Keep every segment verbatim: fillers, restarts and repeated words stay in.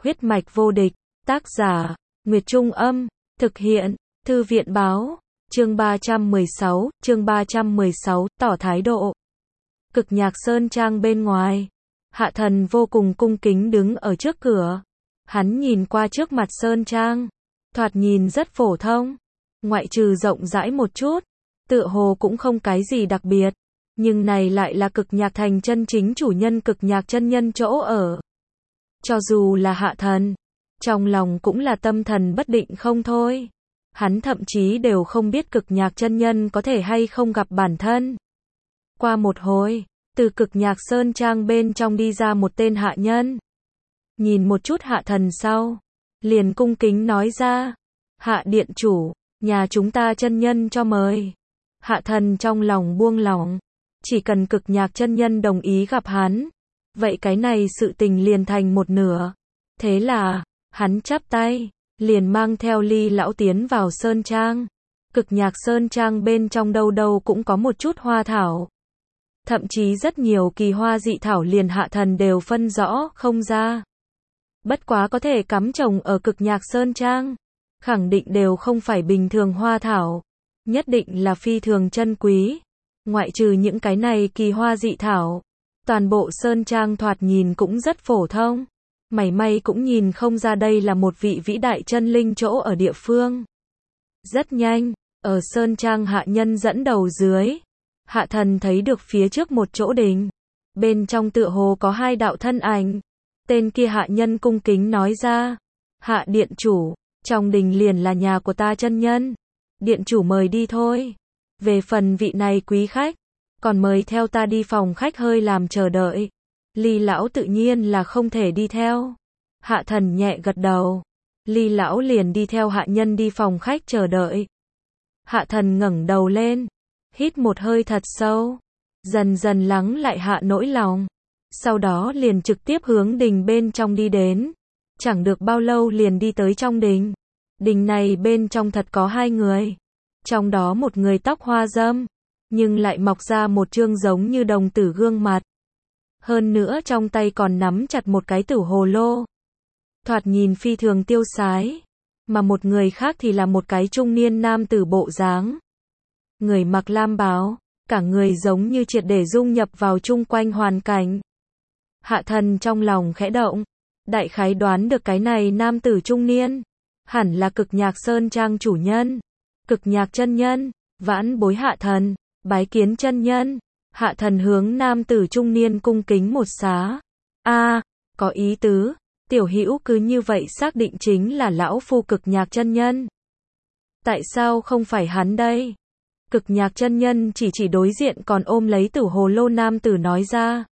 Huyết mạch vô địch, tác giả, Nguyệt Trung Âm, thực hiện, Thư viện Báo, chương ba trăm mười sáu, chương ba trăm mười sáu, tỏ thái độ. Cực Nhạc Sơn Trang bên ngoài, Hạ Thần vô cùng cung kính đứng ở trước cửa. Hắn nhìn qua trước mặt Sơn Trang, thoạt nhìn rất phổ thông, ngoại trừ rộng rãi một chút, tựa hồ cũng không cái gì đặc biệt, nhưng này lại là Cực Nhạc Thành chân chính chủ nhân Cực Nhạc chân nhân chỗ ở. Cho dù là Hạ Thần, trong lòng cũng là tâm thần bất định không thôi. Hắn thậm chí đều không biết Cực Nhạc chân nhân có thể hay không gặp bản thân. Qua một hồi, từ Cực Nhạc Sơn Trang bên trong đi ra một tên hạ nhân. Nhìn một chút Hạ Thần sau, liền cung kính nói ra, Hạ điện chủ, nhà chúng ta chân nhân cho mời. Hạ Thần trong lòng buông lỏng, chỉ cần Cực Nhạc chân nhân đồng ý gặp hắn, vậy cái này sự tình liền thành một nửa. Thế là, hắn chắp tay, liền mang theo Ly lão tiến vào Sơn Trang. Cực Nhạc Sơn Trang bên trong đâu đâu cũng có một chút hoa thảo. Thậm chí rất nhiều kỳ hoa dị thảo liền Hạ Thần đều phân rõ không ra. Bất quá có thể cắm trồng ở Cực Nhạc Sơn Trang, khẳng định đều không phải bình thường hoa thảo, nhất định là phi thường chân quý. Ngoại trừ những cái này kỳ hoa dị thảo, toàn bộ Sơn Trang thoạt nhìn cũng rất phổ thông. Mảy may cũng nhìn không ra đây là một vị vĩ đại chân linh chỗ ở địa phương. Rất nhanh, ở Sơn Trang hạ nhân dẫn đầu dưới, Hạ Thần thấy được phía trước một chỗ đình. Bên trong tựa hồ có hai đạo thân ảnh. Tên kia hạ nhân cung kính nói ra, Hạ điện chủ, trong đình liền là nhà của ta chân nhân. Điện chủ mời đi thôi. Về phần vị này quý khách, còn mời theo ta đi phòng khách hơi làm chờ đợi. Ly lão tự nhiên là không thể đi theo. Hạ Thần nhẹ gật đầu. Ly lão liền đi theo hạ nhân đi phòng khách chờ đợi. Hạ Thần ngẩng đầu lên, hít một hơi thật sâu, dần dần lắng lại hạ nỗi lòng. Sau đó liền trực tiếp hướng đình bên trong đi đến. Chẳng được bao lâu liền đi tới trong đình. Đình này bên trong thật có hai người. Trong đó một người tóc hoa râm, nhưng lại mọc ra một trương giống như đồng tử gương mặt. Hơn nữa trong tay còn nắm chặt một cái tử hồ lô. Thoạt nhìn phi thường tiêu sái. Mà một người khác thì là một cái trung niên nam tử bộ dáng. Người mặc lam bào, cả người giống như triệt để dung nhập vào chung quanh hoàn cảnh. Hạ Thần trong lòng khẽ động, đại khái đoán được cái này nam tử trung niên hẳn là Cực Nhạc Sơn Trang chủ nhân, Cực Nhạc chân nhân. Vãn bối Hạ Thần, bái kiến chân nhân. Hạ Thần hướng nam tử trung niên cung kính một xá. A, có ý tứ, tiểu hữu cứ như vậy xác định chính là lão phu Cực Nhạc chân nhân. Tại sao không phải hắn đây? Cực Nhạc chân nhân chỉ chỉ đối diện còn ôm lấy tử hồ lô nam tử nói ra.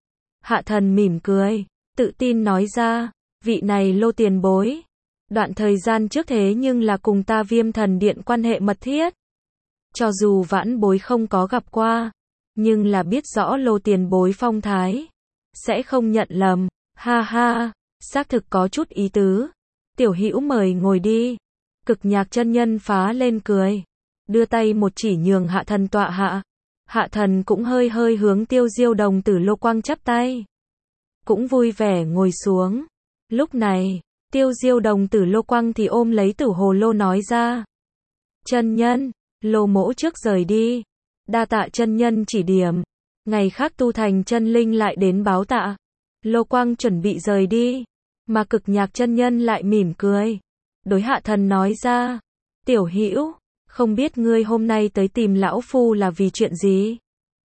Hạ Thần mỉm cười, tự tin nói ra, vị này Lô tiền bối. Đoạn thời gian trước thế nhưng là cùng ta Viêm Thần Điện quan hệ mật thiết. Cho dù vãn bối không có gặp qua, nhưng là biết rõ Lô tiền bối phong thái. Sẽ không nhận lầm, ha ha, xác thực có chút ý tứ. Tiểu hữu mời ngồi đi. Cực Nhạc chân nhân phá lên cười, đưa tay một chỉ nhường Hạ Thần tọa hạ. Hạ Thần cũng hơi hơi hướng Tiêu Diêu đồng tử Lô Quang chắp tay. Cũng vui vẻ ngồi xuống. Lúc này, Tiêu Diêu đồng tử Lô Quang thì ôm lấy tử hồ lô nói ra. Chân nhân, Lô mỗ trước rời đi. Đa tạ chân nhân chỉ điểm. Ngày khác tu thành chân linh lại đến báo tạ. Lô Quang chuẩn bị rời đi. Mà Cực Nhạc chân nhân lại mỉm cười. Đối Hạ Thần nói ra. Tiểu hữu, không biết ngươi hôm nay tới tìm lão phu là vì chuyện gì?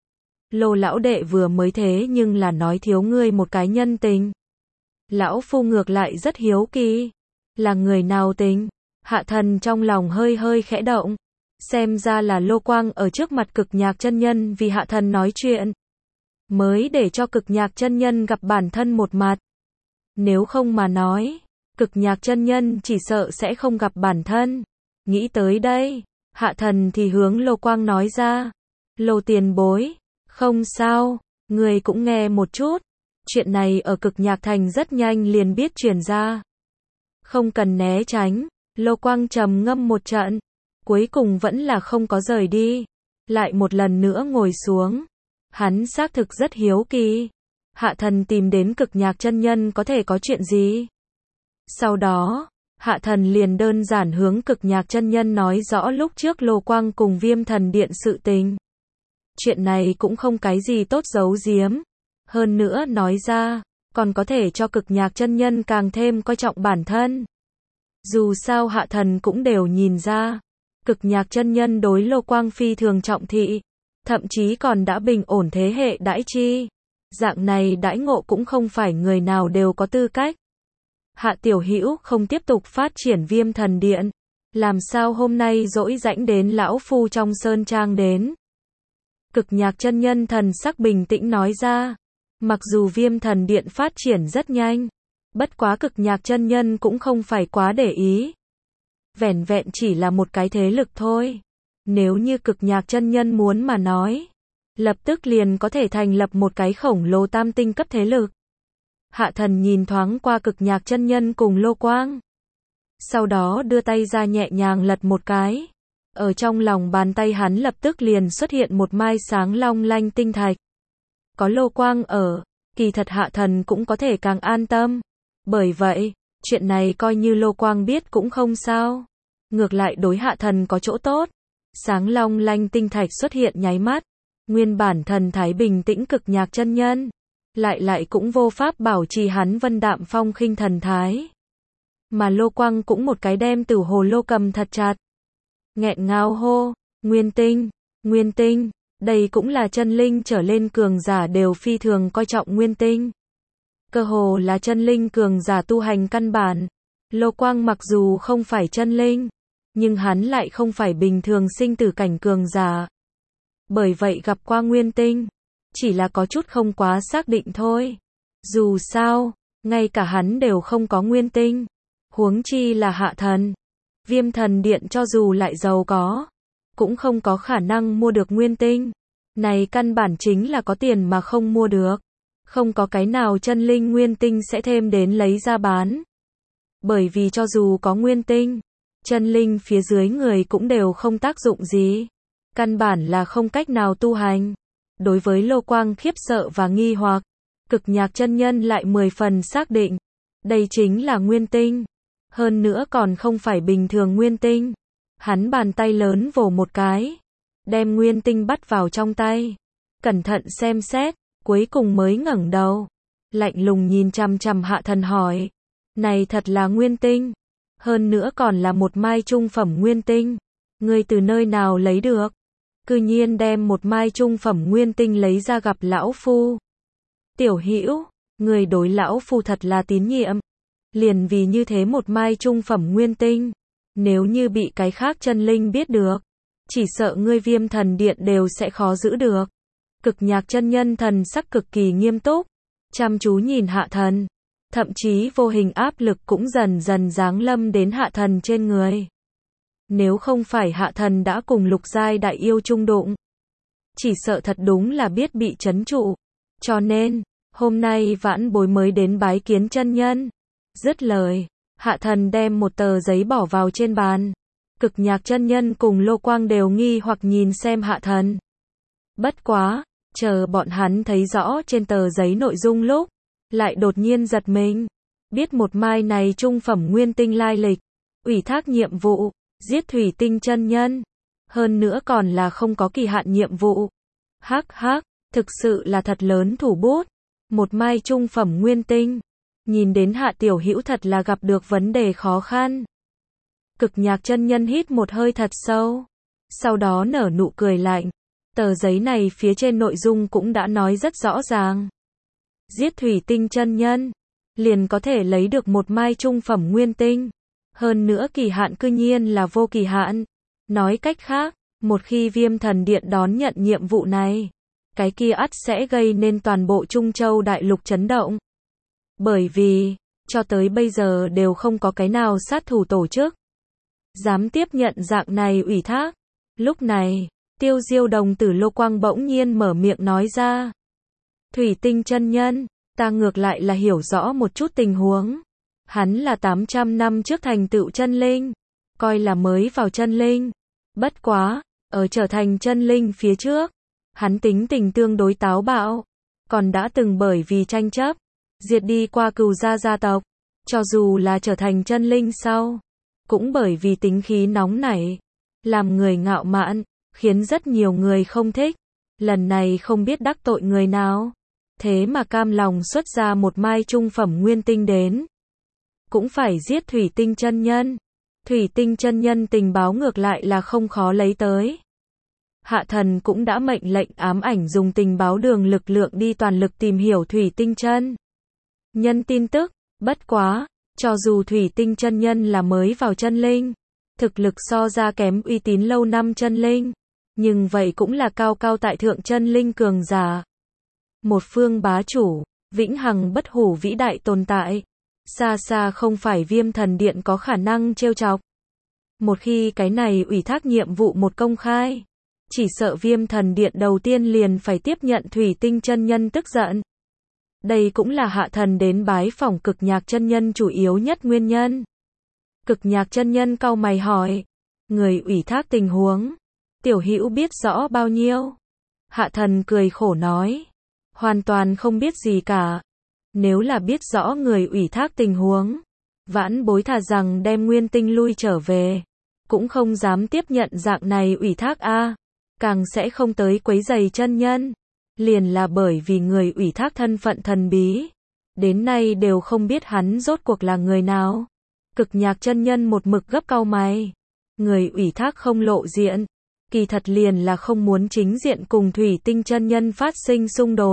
Lô lão đệ vừa mới thế nhưng là nói thiếu ngươi một cái nhân tình. Lão phu ngược lại rất hiếu kỳ. Là người nào tình? Hạ Thần trong lòng hơi hơi khẽ động. Xem ra là Lô Quang ở trước mặt Cực Nhạc chân nhân vì Hạ Thần nói chuyện. Mới để cho Cực Nhạc chân nhân gặp bản thân một mặt. Nếu không mà nói, Cực Nhạc chân nhân chỉ sợ sẽ không gặp bản thân. Nghĩ tới đây, Hạ Thần thì hướng Lô Quang nói ra. Lô tiền bối, không sao, người cũng nghe một chút. Chuyện này ở Cực Nhạc Thành rất nhanh liền biết truyền ra. Không cần né tránh. Lô Quang trầm ngâm một trận, cuối cùng vẫn là không có rời đi. Lại một lần nữa ngồi xuống. Hắn xác thực rất hiếu kỳ. Hạ Thần tìm đến Cực Nhạc chân nhân có thể có chuyện gì? Sau đó, Hạ Thần liền đơn giản hướng Cực Nhạc chân nhân nói rõ lúc trước Lô Quang cùng Viêm Thần Điện sự tình. Chuyện này cũng không cái gì tốt giấu giếm. Hơn nữa nói ra, còn có thể cho Cực Nhạc chân nhân càng thêm coi trọng bản thân. Dù sao Hạ Thần cũng đều nhìn ra, Cực Nhạc chân nhân đối Lô Quang phi thường trọng thị, thậm chí còn đã bình ổn thế hệ đãi chi. Dạng này đãi ngộ cũng không phải người nào đều có tư cách. Hạ Tiểu Hữu không tiếp tục phát triển Viêm Thần Điện, làm sao hôm nay dỗi rãnh đến lão phu trong sơn trang đến? Cực Nhạc chân nhân thần sắc bình tĩnh nói ra, mặc dù Viêm Thần Điện phát triển rất nhanh, bất quá Cực Nhạc chân nhân cũng không phải quá để ý. Vẻn vẹn chỉ là một cái thế lực thôi. Nếu như Cực Nhạc chân nhân muốn mà nói, lập tức liền có thể thành lập một cái khổng lồ tam tinh cấp thế lực. Hạ Thần nhìn thoáng qua Cực Nhạc chân nhân cùng Lô Quang. Sau đó đưa tay ra nhẹ nhàng lật một cái. Ở trong lòng bàn tay hắn lập tức liền xuất hiện một mai sáng long lanh tinh thạch. Có Lô Quang ở, kỳ thật Hạ Thần cũng có thể càng an tâm. Bởi vậy, chuyện này coi như Lô Quang biết cũng không sao. Ngược lại đối Hạ Thần có chỗ tốt. Sáng long lanh tinh thạch xuất hiện nháy mắt. Nguyên bản thần thái bình tĩnh Cực Nhạc chân nhân, lại lại cũng vô pháp bảo trì hắn vân đạm phong khinh thần thái. Mà Lô Quang cũng một cái đem tử hồ lô cầm thật chặt. Nghẹn ngào hô, Nguyên tinh, Nguyên tinh, đây cũng là chân linh trở lên cường giả đều phi thường coi trọng Nguyên tinh. Cơ hồ là chân linh cường giả tu hành căn bản. Lô Quang mặc dù không phải chân linh, nhưng hắn lại không phải bình thường sinh tử cảnh cường giả. Bởi vậy gặp qua Nguyên tinh, chỉ là có chút không quá xác định thôi. Dù sao, ngay cả hắn đều không có Nguyên tinh, huống chi là Hạ Thần. Viêm Thần Điện cho dù lại giàu có, cũng không có khả năng mua được Nguyên tinh. Này căn bản chính là có tiền mà không mua được. Không có cái nào chân linh Nguyên tinh sẽ thêm đến lấy ra bán. Bởi vì cho dù có Nguyên tinh, chân linh phía dưới người cũng đều không tác dụng gì. Căn bản là không cách nào tu hành. Đối với Lô Quang khiếp sợ và nghi hoặc, Cực Nhạc chân nhân lại mười phần xác định. Đây chính là Nguyên tinh. Hơn nữa còn không phải bình thường Nguyên tinh. Hắn bàn tay lớn vồ một cái, đem Nguyên tinh bắt vào trong tay. Cẩn thận xem xét, cuối cùng mới ngẩng đầu. Lạnh lùng nhìn chằm chằm Hạ Thần hỏi. Này thật là Nguyên tinh. Hơn nữa còn là một mai trung phẩm Nguyên tinh. Ngươi từ nơi nào lấy được? Cư nhiên đem một mai trung phẩm Nguyên tinh lấy ra gặp lão phu. Tiểu Hữu, người đối lão phu thật là tín nhiệm. Liền vì như thế một mai trung phẩm Nguyên tinh, nếu như bị cái khác chân linh biết được, chỉ sợ ngươi Viêm Thần Điện đều sẽ khó giữ được. Cực Nhạc chân nhân thần sắc cực kỳ nghiêm túc, chăm chú nhìn Hạ Thần, thậm chí vô hình áp lực cũng dần dần giáng lâm đến Hạ Thần trên người. Nếu không phải Hạ Thần đã cùng lục giai đại yêu chung đụng, chỉ sợ thật đúng là biết bị trấn trụ. Cho nên, hôm nay vãn bối mới đến bái kiến chân nhân. Dứt lời, Hạ Thần đem một tờ giấy bỏ vào trên bàn. Cực Nhạc chân nhân cùng Lô Quang đều nghi hoặc nhìn xem Hạ Thần. Bất quá, chờ bọn hắn thấy rõ trên tờ giấy nội dung lúc, lại đột nhiên giật mình. Biết một mai này trung phẩm Nguyên tinh lai lịch, ủy thác nhiệm vụ, giết Thủy Tinh chân nhân. Hơn nữa còn là không có kỳ hạn nhiệm vụ. Hắc hắc, thực sự là thật lớn thủ bút. Một mai trung phẩm Nguyên tinh. Nhìn đến Hạ Tiểu Hữu thật là gặp được vấn đề khó khăn. Cực Nhạc chân nhân hít một hơi thật sâu. Sau đó nở nụ cười lạnh. Tờ giấy này phía trên nội dung cũng đã nói rất rõ ràng. Giết Thủy Tinh chân nhân, liền có thể lấy được một mai trung phẩm Nguyên tinh. Hơn nữa kỳ hạn cư nhiên là vô kỳ hạn. Nói cách khác, một khi Viêm Thần Điện đón nhận nhiệm vụ này, cái kia ắt sẽ gây nên toàn bộ Trung Châu đại lục chấn động. Bởi vì, cho tới bây giờ đều không có cái nào sát thủ tổ chức dám tiếp nhận dạng này ủy thác. Lúc này, Tiêu Diêu đồng tử Lô Quang bỗng nhiên mở miệng nói ra. Thủy Tinh chân nhân, ta ngược lại là hiểu rõ một chút tình huống. Hắn là tám trăm năm trước thành tựu chân linh, coi là mới vào chân linh. Bất quá, ở trở thành chân linh phía trước, hắn tính tình tương đối táo bạo, còn đã từng bởi vì tranh chấp diệt đi qua Cừu gia gia tộc. Cho dù là trở thành chân linh sau, cũng bởi vì tính khí nóng nảy, làm người ngạo mạn, khiến rất nhiều người không thích. Lần này không biết đắc tội người nào, thế mà cam lòng xuất ra một mai trung phẩm nguyên tinh đến. Cũng phải giết Thủy Tinh chân nhân. Thủy Tinh chân nhân tình báo ngược lại là không khó lấy tới. Hạ thần cũng đã mệnh lệnh ám ảnh dùng tình báo đường lực lượng đi toàn lực tìm hiểu Thủy Tinh chân nhân tin tức. Bất quá, cho dù Thủy Tinh chân nhân là mới vào chân linh, thực lực so ra kém uy tín lâu năm chân linh, nhưng vậy cũng là cao cao tại thượng chân linh cường giả. Một phương bá chủ, vĩnh hằng bất hủ vĩ đại tồn tại, xa xa không phải Viêm Thần Điện có khả năng trêu chọc. Một khi cái này ủy thác nhiệm vụ một công khai, chỉ sợ Viêm Thần Điện đầu tiên liền phải tiếp nhận Thủy Tinh chân nhân tức giận. Đây cũng là hạ thần đến bái phỏng Cực Nhạc chân nhân chủ yếu nhất nguyên nhân. Cực Nhạc chân nhân cau mày hỏi, người ủy thác tình huống, tiểu hữu biết rõ bao nhiêu? Hạ thần cười khổ nói, hoàn toàn không biết gì cả. Nếu là biết rõ người ủy thác tình huống, vãn bối thà rằng đem nguyên tinh lui trở về, cũng không dám tiếp nhận dạng này ủy thác a, càng sẽ không tới quấy rầy chân nhân. Liền là bởi vì người ủy thác thân phận thần bí, đến nay đều không biết hắn rốt cuộc là người nào. Cực Nhạc chân nhân một mực gấp cau mày. Người ủy thác không lộ diện, kỳ thật liền là không muốn chính diện cùng Thủy Tinh chân nhân phát sinh xung đột.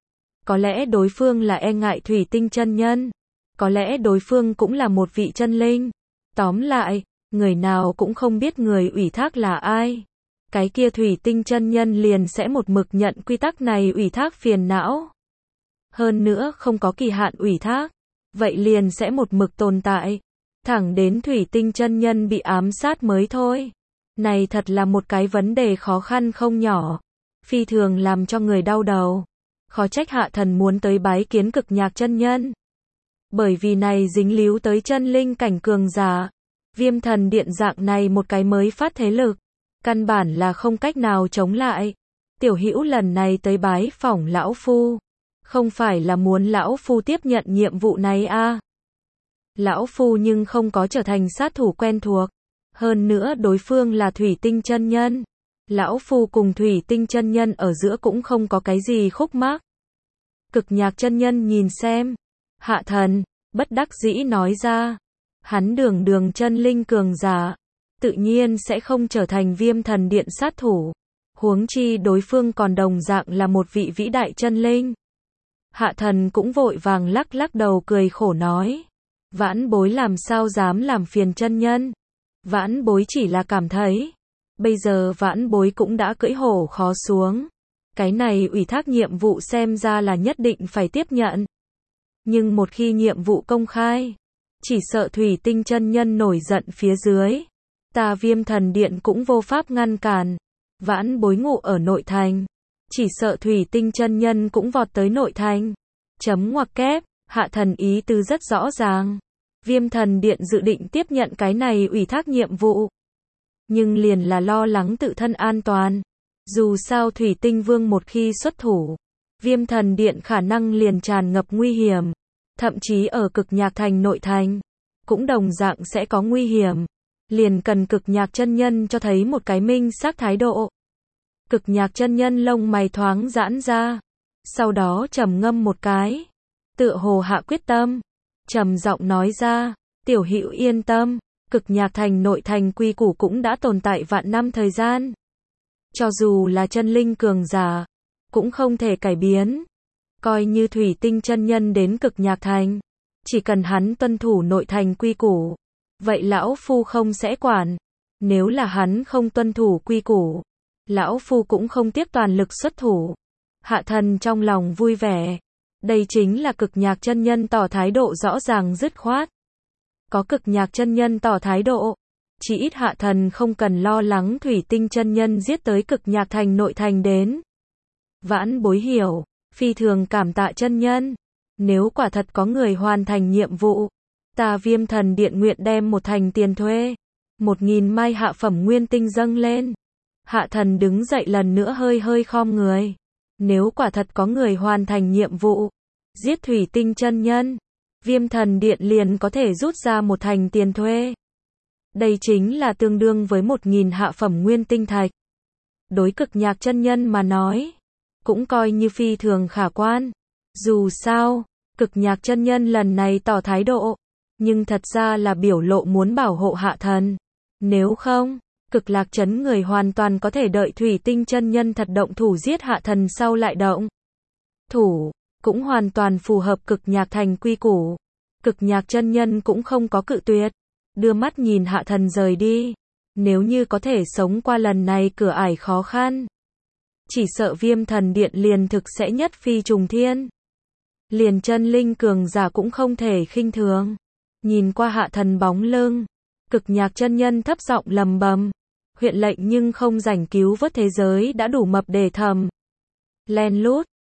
Có lẽ đối phương là e ngại Thủy Tinh chân nhân, có lẽ đối phương cũng là một vị chân linh. Tóm lại, người nào cũng không biết người ủy thác là ai. Cái kia Thủy Tinh chân nhân liền sẽ một mực nhận quy tắc này ủy thác phiền não. Hơn nữa không có kỳ hạn ủy thác, vậy liền sẽ một mực tồn tại, thẳng đến Thủy Tinh chân nhân bị ám sát mới thôi. Này thật là một cái vấn đề khó khăn không nhỏ, phi thường làm cho người đau đầu. Khó trách hạ thần muốn tới bái kiến Cực Nhạc chân nhân. Bởi vì này dính líu tới chân linh cảnh cường giả. Viêm Thần Điện dạng này một cái mới phát thế lực, căn bản là không cách nào chống lại. Tiểu hữu lần này tới bái phỏng lão phu, không phải là muốn lão phu tiếp nhận nhiệm vụ này a? À? Lão phu nhưng không có trở thành sát thủ quen thuộc, hơn nữa đối phương là Thủy Tinh chân nhân. Lão phu cùng Thủy Tinh chân nhân ở giữa cũng không có cái gì khúc mắc. Cực Nhạc chân nhân nhìn xem, hạ thần, bất đắc dĩ nói ra, hắn đường đường chân linh cường giả, tự nhiên sẽ không trở thành Viêm Thần Điện sát thủ. Huống chi đối phương còn đồng dạng là một vị vĩ đại chân linh. Hạ thần cũng vội vàng lắc lắc đầu cười khổ nói, vãn bối làm sao dám làm phiền chân nhân. Vãn bối chỉ là cảm thấy, bây giờ vãn bối cũng đã cưỡi hổ khó xuống. Cái này ủy thác nhiệm vụ xem ra là nhất định phải tiếp nhận. Nhưng một khi nhiệm vụ công khai, chỉ sợ Thủy Tinh chân nhân nổi giận phía dưới, ta Viêm Thần Điện cũng vô pháp ngăn cản. Vãn bối ngụ ở nội thành, chỉ sợ Thủy Tinh chân nhân cũng vọt tới nội thành. Chấm ngoặc kép, hạ thần ý tứ rất rõ ràng. Viêm Thần Điện dự định tiếp nhận cái này ủy thác nhiệm vụ, nhưng liền là lo lắng tự thân an toàn. Dù sao Thủy Tinh Vương một khi xuất thủ, Viêm Thần Điện khả năng liền tràn ngập nguy hiểm. Thậm chí ở Cực Nhạc thành nội thành, cũng đồng dạng sẽ có nguy hiểm. Liền cần Cực Nhạc chân nhân cho thấy một cái minh xác thái độ. Cực Nhạc chân nhân lông mày thoáng giãn ra, sau đó trầm ngâm một cái, tựa hồ hạ quyết tâm, trầm giọng nói ra, tiểu hữu yên tâm, Cực Nhạc thành nội thành quy củ cũng đã tồn tại vạn năm thời gian. Cho dù là chân linh cường giả, cũng không thể cải biến. Coi như Thủy Tinh chân nhân đến Cực Nhạc thành, chỉ cần hắn tuân thủ nội thành quy củ, vậy lão phu không sẽ quản. Nếu là hắn không tuân thủ quy củ, lão phu cũng không tiếp toàn lực xuất thủ. Hạ thần trong lòng vui vẻ. Đây chính là Cực Nhạc chân nhân tỏ thái độ rõ ràng dứt khoát. Có Cực Nhạc chân nhân tỏ thái độ, chỉ ít hạ thần không cần lo lắng Thủy Tinh chân nhân giết tới Cực Nhạc thành nội thành đến. Vãn bối hiểu, phi thường cảm tạ chân nhân. Nếu quả thật có người hoàn thành nhiệm vụ, ta Viêm Thần Điện nguyện đem một thành tiền thuê, một nghìn mai hạ phẩm nguyên tinh dâng lên. Hạ thần đứng dậy lần nữa hơi hơi khom người. Nếu quả thật có người hoàn thành nhiệm vụ, giết Thủy Tinh chân nhân, Viêm thần điện liền có thể rút ra một thành tiền thuê. Đây chính là tương đương với một nghìn hạ phẩm nguyên tinh thạch. Đối Cực Nhạc chân nhân mà nói, cũng coi như phi thường khả quan. Dù sao, Cực Nhạc chân nhân lần này tỏ thái độ, nhưng thật ra là biểu lộ muốn bảo hộ hạ thần. Nếu không, Cực Lạc Trấn người hoàn toàn có thể đợi Thủy Tinh chân nhân thật động thủ giết hạ thần sau lại động thủ, cũng hoàn toàn phù hợp Cực Nhạc thành quy củ. Cực Nhạc chân nhân cũng không có cự tuyệt, đưa mắt nhìn hạ thần rời đi. Nếu như có thể sống qua lần này cửa ải khó khăn, chỉ sợ Viêm thần điện liền thực sẽ nhất phi trùng thiên. Liền chân linh cường giả cũng không thể khinh thường. Nhìn qua hạ thần bóng lưng, Cực Nhạc chân nhân thấp giọng lầm bầm, huyện lệnh nhưng không rảnh cứu vớt thế giới đã đủ mập để thầm. Len lút,